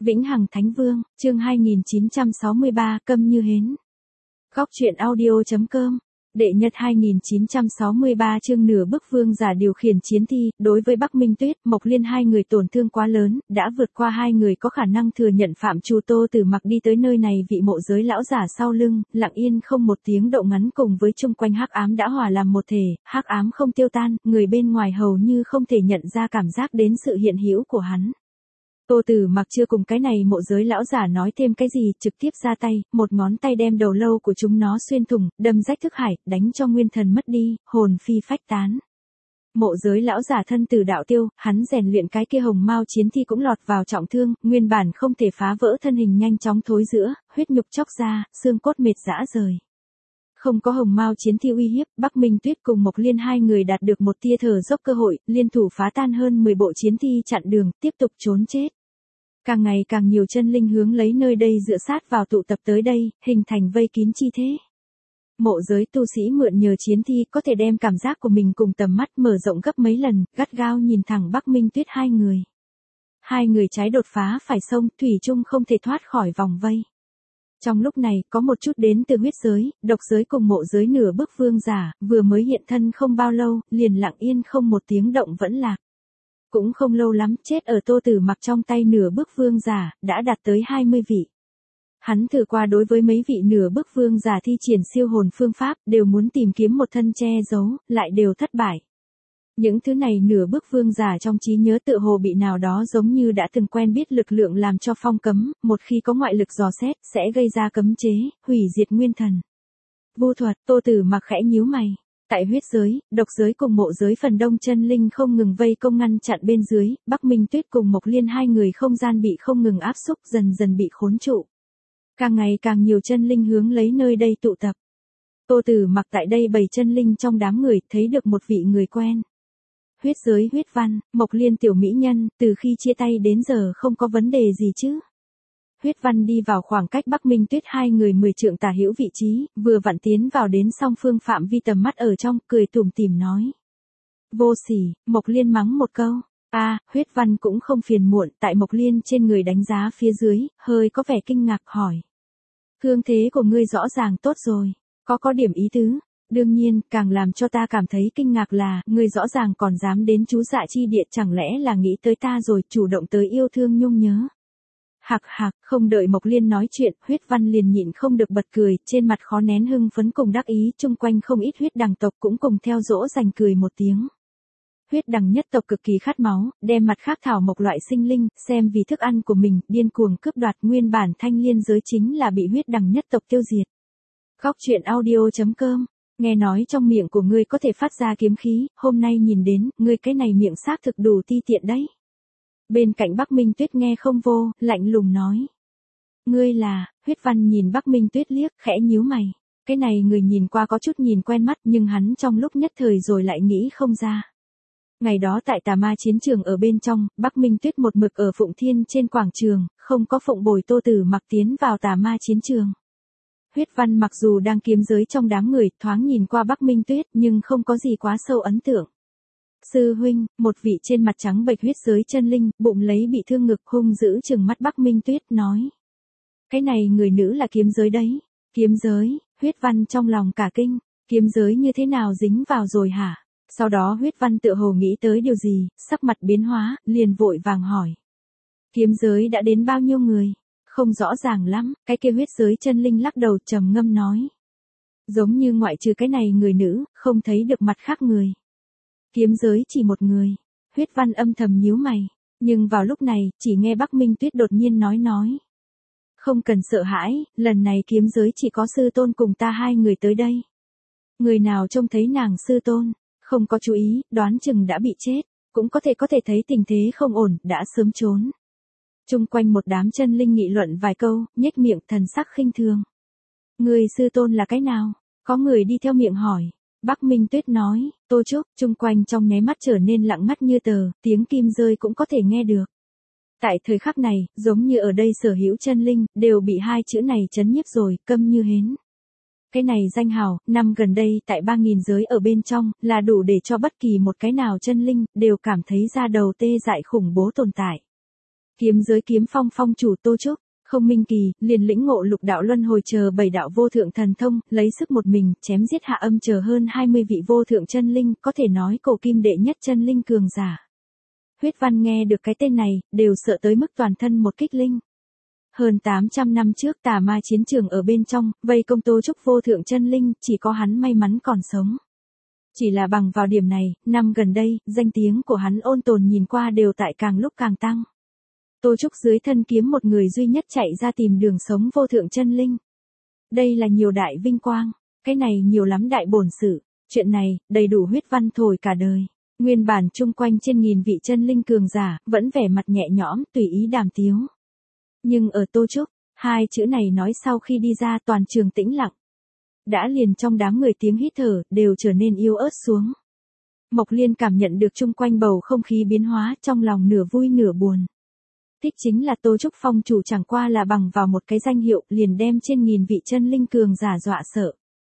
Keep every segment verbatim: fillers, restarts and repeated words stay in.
Vĩnh Hằng Thánh Vương, chương hai nghìn chín trăm sáu mươi ba, câm như hến. Góc truyện audio chấm com. Đệ nhật hai nghìn chín trăm sáu mươi ba chương nửa bức vương giả điều khiển chiến thi, đối với Bắc Minh Tuyết, Mộc Liên hai người tổn thương quá lớn, đã vượt qua hai người có khả năng thừa nhận phạm trù. Tô Tử Mặc đi tới nơi này, vị mộ giới lão giả sau lưng, lặng yên không một tiếng động ngắn cùng với chung quanh hắc ám đã hòa làm một thể, hắc ám không tiêu tan, người bên ngoài hầu như không thể nhận ra cảm giác đến sự hiện hữu của hắn. Tô Tử Mặc chưa cùng cái này mộ giới lão giả nói thêm cái gì, trực tiếp ra tay, một ngón tay đem đầu lâu của chúng nó xuyên thủng, đâm rách thức hải, đánh cho nguyên thần mất đi, hồn phi phách tán. Mộ giới lão giả thân tử đạo tiêu, hắn rèn luyện cái kia hồng mao chiến thi cũng lọt vào trọng thương, nguyên bản không thể phá vỡ thân hình nhanh chóng thối rữa, huyết nhục chóc ra, xương cốt mệt rã rời. Không có hồng mao chiến thi uy hiếp, Bắc Minh Tuyết cùng Mộc Liên hai người đạt được một tia thở dốc cơ hội, liên thủ phá tan hơn mười bộ chiến thi chặn đường, tiếp tục trốn chết. Càng ngày càng nhiều chân linh hướng lấy nơi đây dựa sát vào tụ tập tới đây, hình thành vây kín chi thế. Mộ giới tu sĩ mượn nhờ chiến thi có thể đem cảm giác của mình cùng tầm mắt mở rộng gấp mấy lần, gắt gao nhìn thẳng Bắc Minh Tuyết hai người. Hai người trái đột phá phải xông, thủy chung không thể thoát khỏi vòng vây. Trong lúc này, có một chút đến từ huyết giới, độc giới cùng mộ giới nửa bức vương giả, vừa mới hiện thân không bao lâu, liền lặng yên không một tiếng động vẫn lạc. Cũng không lâu lắm, chết ở Tô Tử Mặc trong tay nửa bức vương giả, đã đạt tới hai mươi vị. Hắn thử qua đối với mấy vị nửa bức vương giả thi triển siêu hồn phương pháp, đều muốn tìm kiếm một thân che giấu, lại đều thất bại. Những thứ này nửa bức vương giả trong trí nhớ tự hồ bị nào đó giống như đã từng quen biết lực lượng làm cho phong cấm, một khi có ngoại lực dò xét, sẽ gây ra cấm chế, hủy diệt nguyên thần. Vu thuật, Tô Tử Mặc khẽ nhíu mày. Tại huyết giới, độc giới cùng mộ giới phần đông chân linh không ngừng vây công ngăn chặn bên dưới, Bắc Minh Tuyết cùng Mộc Liên hai người không gian bị không ngừng áp xúc, dần dần bị khốn trụ. Càng ngày càng nhiều chân linh hướng lấy nơi đây tụ tập. Tô Tử Mặc tại đây bầy chân linh trong đám người, thấy được một vị người quen. Huyết giới Huyết Văn, Mộc Liên tiểu mỹ nhân, từ khi chia tay đến giờ không có vấn đề gì chứ? Huyết Văn đi vào khoảng cách Bắc Minh Tuyết hai người mười trượng tả hữu vị trí, vừa vặn tiến vào đến song phương phạm vi tầm mắt ở trong, cười tủm tỉm nói. Vô sỉ, Mộc Liên mắng một câu. A, à, Huyết Văn cũng không phiền muộn, tại Mộc Liên trên người đánh giá phía dưới, hơi có vẻ kinh ngạc hỏi. Thương thế của ngươi rõ ràng tốt rồi, có có điểm ý tứ. Đương nhiên, càng làm cho ta cảm thấy kinh ngạc là, ngươi rõ ràng còn dám đến chú dạ chi địa, chẳng lẽ là nghĩ tới ta rồi, chủ động tới yêu thương nhung nhớ. Hạc hạc, không đợi Mộc Liên nói chuyện, Huyết Văn liền nhịn không được bật cười, trên mặt khó nén hưng phấn cùng đắc ý, chung quanh không ít huyết đằng tộc cũng cùng theo dỗ dành cười một tiếng. Huyết đằng nhất tộc cực kỳ khát máu, đem mặt khác thảo mộc loại sinh linh, xem vì thức ăn của mình, điên cuồng cướp đoạt, nguyên bản thanh liên giới chính là bị huyết đằng nhất tộc tiêu diệt. Góc truyện audio chấm com. Nghe nói trong miệng của ngươi có thể phát ra kiếm khí, hôm nay nhìn đến, ngươi cái này miệng xác thực đủ ti tiện đấy. Bên cạnh Bắc Minh Tuyết nghe không vô, lạnh lùng nói. Ngươi là, Huyết Văn nhìn Bắc Minh Tuyết liếc, khẽ nhíu mày. Cái này người nhìn qua có chút nhìn quen mắt nhưng hắn trong lúc nhất thời rồi lại nghĩ không ra. Ngày đó tại Tà Ma chiến trường ở bên trong, Bắc Minh Tuyết một mực ở Phụng Thiên trên quảng trường, không có phụng bồi Tô Tử Mặc tiến vào Tà Ma chiến trường. Huyết Văn mặc dù đang kiếm giới trong đám người, thoáng nhìn qua Bắc Minh Tuyết nhưng không có gì quá sâu ấn tượng. Sư huynh, một vị trên mặt trắng bệch huyết giới chân linh, bụng lấy bị thương ngực hung dữ trừng mắt Bắc Minh Tuyết nói. Cái này người nữ là kiếm giới đấy. Kiếm giới, Huyết Văn trong lòng cả kinh, kiếm giới như thế nào dính vào rồi hả? Sau đó Huyết Văn tựa hồ nghĩ tới điều gì, sắc mặt biến hóa, liền vội vàng hỏi. Kiếm giới đã đến bao nhiêu người? Không rõ ràng lắm, cái kia huyết giới chân linh lắc đầu trầm ngâm nói. Giống như ngoại trừ cái này người nữ, không thấy được mặt khác người. Kiếm giới chỉ một người. Huyết Văn âm thầm nhíu mày. Nhưng vào lúc này, chỉ nghe Bắc Minh Tuyết đột nhiên nói nói. Không cần sợ hãi, lần này kiếm giới chỉ có sư tôn cùng ta hai người tới đây. Người nào trông thấy nàng sư tôn, không có chú ý, đoán chừng đã bị chết. Cũng có thể có thể thấy tình thế không ổn, đã sớm trốn. Trung quanh một đám chân linh nghị luận vài câu, nhếch miệng thần sắc khinh thường. Người sư tôn là cái nào? Có người đi theo miệng hỏi. Bắc Minh Tuyết nói, Tô Trúc, chung quanh trong nháy mắt trở nên lặng ngắt như tờ, tiếng kim rơi cũng có thể nghe được. Tại thời khắc này, giống như ở đây sở hữu chân linh, đều bị hai chữ này chấn nhiếp rồi, câm như hến. Cái này danh hào, năm gần đây tại ba nghìn giới ở bên trong, là đủ để cho bất kỳ một cái nào chân linh, đều cảm thấy da đầu tê dại khủng bố tồn tại. Kiếm giới kiếm phong phong chủ Tô Trúc, không minh kỳ, liền lĩnh ngộ lục đạo luân hồi chờ bảy đạo vô thượng thần thông, lấy sức một mình, chém giết hạ âm chờ hơn hai mươi vị vô thượng chân linh, có thể nói cổ kim đệ nhất chân linh cường giả. Huyết Văn nghe được cái tên này, đều sợ tới mức toàn thân một kích linh. Hơn tám trăm năm trước tà ma chiến trường ở bên trong, vây công Tô Trúc vô thượng chân linh, chỉ có hắn may mắn còn sống. Chỉ là bằng vào điểm này, năm gần đây, danh tiếng của hắn ôn tồn nhìn qua đều tại càng lúc càng tăng. Tô Trúc dưới thân kiếm một người duy nhất chạy ra tìm đường sống vô thượng chân linh. Đây là nhiều đại vinh quang, cái này nhiều lắm đại bổn sự, chuyện này, đầy đủ Huyết Văn thổi cả đời. Nguyên bản chung quanh trên nghìn vị chân linh cường giả, vẫn vẻ mặt nhẹ nhõm, tùy ý đàm tiếu. Nhưng ở Tô Trúc, hai chữ này nói sau khi đi ra toàn trường tĩnh lặng. Đã liền trong đám người tiếng hít thở, đều trở nên yếu ớt xuống. Mộc Liên cảm nhận được chung quanh bầu không khí biến hóa, trong lòng nửa vui nửa buồn. Thích chính là Tô Trúc phong chủ chẳng qua là bằng vào một cái danh hiệu, liền đem trên nghìn vị chân linh cường giả dọa sợ.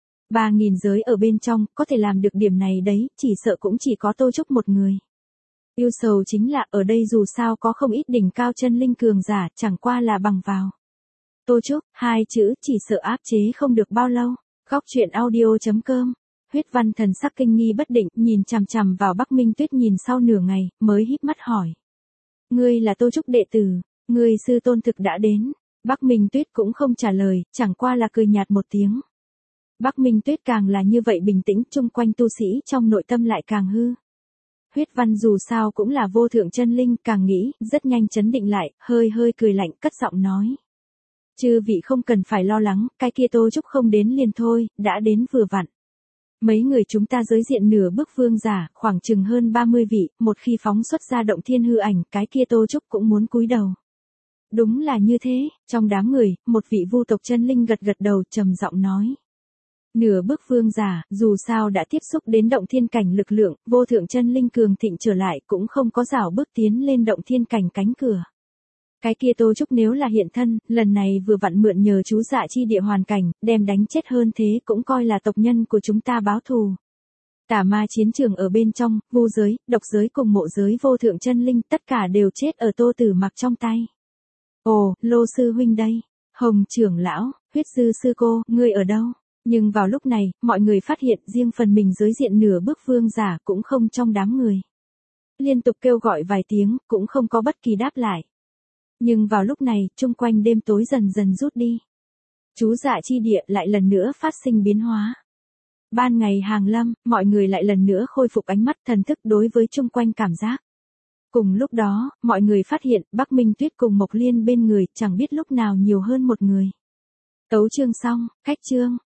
Ba nghìn giới ở bên trong, có thể làm được điểm này đấy, chỉ sợ cũng chỉ có Tô Trúc một người. Yêu sầu chính là ở đây dù sao có không ít đỉnh cao chân linh cường giả, chẳng qua là bằng vào. Tô Trúc, hai chữ chỉ sợ áp chế không được bao lâu. Góc truyện audio chấm com. Huyết Văn thần sắc kinh nghi bất định, nhìn chằm chằm vào Bắc Minh Tuyết nhìn sau nửa ngày, mới híp mắt hỏi. Ngươi là Tô Trúc đệ tử, ngươi sư tôn thực đã đến. Bắc Minh Tuyết cũng không trả lời, chẳng qua là cười nhạt một tiếng. Bắc Minh Tuyết càng là như vậy bình tĩnh, chung quanh tu sĩ trong nội tâm lại càng hư. Huyết Văn dù sao cũng là vô thượng chân linh, càng nghĩ, rất nhanh chấn định lại, hơi hơi cười lạnh, cất giọng nói. Chư vị không cần phải lo lắng, cái kia Tô Trúc không đến liền thôi, đã đến vừa vặn. Mấy người chúng ta giới diện nửa bước vương giả, khoảng chừng hơn ba mươi vị, một khi phóng xuất ra động thiên hư ảnh, cái kia Tô Trúc cũng muốn cúi đầu. Đúng là như thế, trong đám người, một vị vu tộc chân linh gật gật đầu, trầm giọng nói. Nửa bước vương giả, dù sao đã tiếp xúc đến động thiên cảnh lực lượng, vô thượng chân linh cường thịnh trở lại cũng không có rảo bước tiến lên động thiên cảnh cánh cửa. Cái kia Tô Trúc nếu là hiện thân, lần này vừa vặn mượn nhờ chú dạ chi địa hoàn cảnh, đem đánh chết hơn thế cũng coi là tộc nhân của chúng ta báo thù. Tà ma chiến trường ở bên trong, vu giới, độc giới cùng mộ giới vô thượng chân linh tất cả đều chết ở Tô Tử Mặc trong tay. Ồ, Lô sư huynh đây, Hồng trưởng lão, Huyết dư sư cô, ngươi ở đâu? Nhưng vào lúc này, mọi người phát hiện riêng phần mình giới diện nửa bước vương giả cũng không trong đám người. Liên tục kêu gọi vài tiếng, cũng không có bất kỳ đáp lại. Nhưng vào lúc này, chung quanh đêm tối dần dần rút đi. Chú dạ chi địa lại lần nữa phát sinh biến hóa. Ban ngày hàng lâm, mọi người lại lần nữa khôi phục ánh mắt thần thức đối với chung quanh cảm giác. Cùng lúc đó, mọi người phát hiện Bắc Minh Tuyết cùng Mộc Liên bên người chẳng biết lúc nào nhiều hơn một người. Tấu chương xong, cách chương.